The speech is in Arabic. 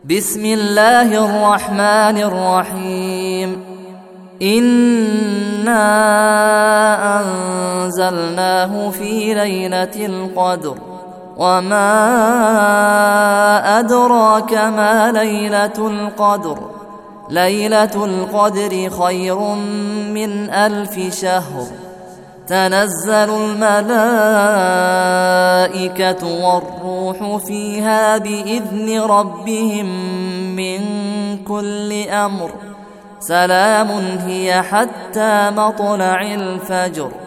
بسم الله الرحمن الرحيم. إنا أنزلناه في ليلة القدر وما أدراك ما ليلة القدر. ليلة القدر خير من 1000 شهر. تنزل الملائكة والروح فيها بإذن ربهم من كل أمر. سلام هي حتى مطلع الفجر.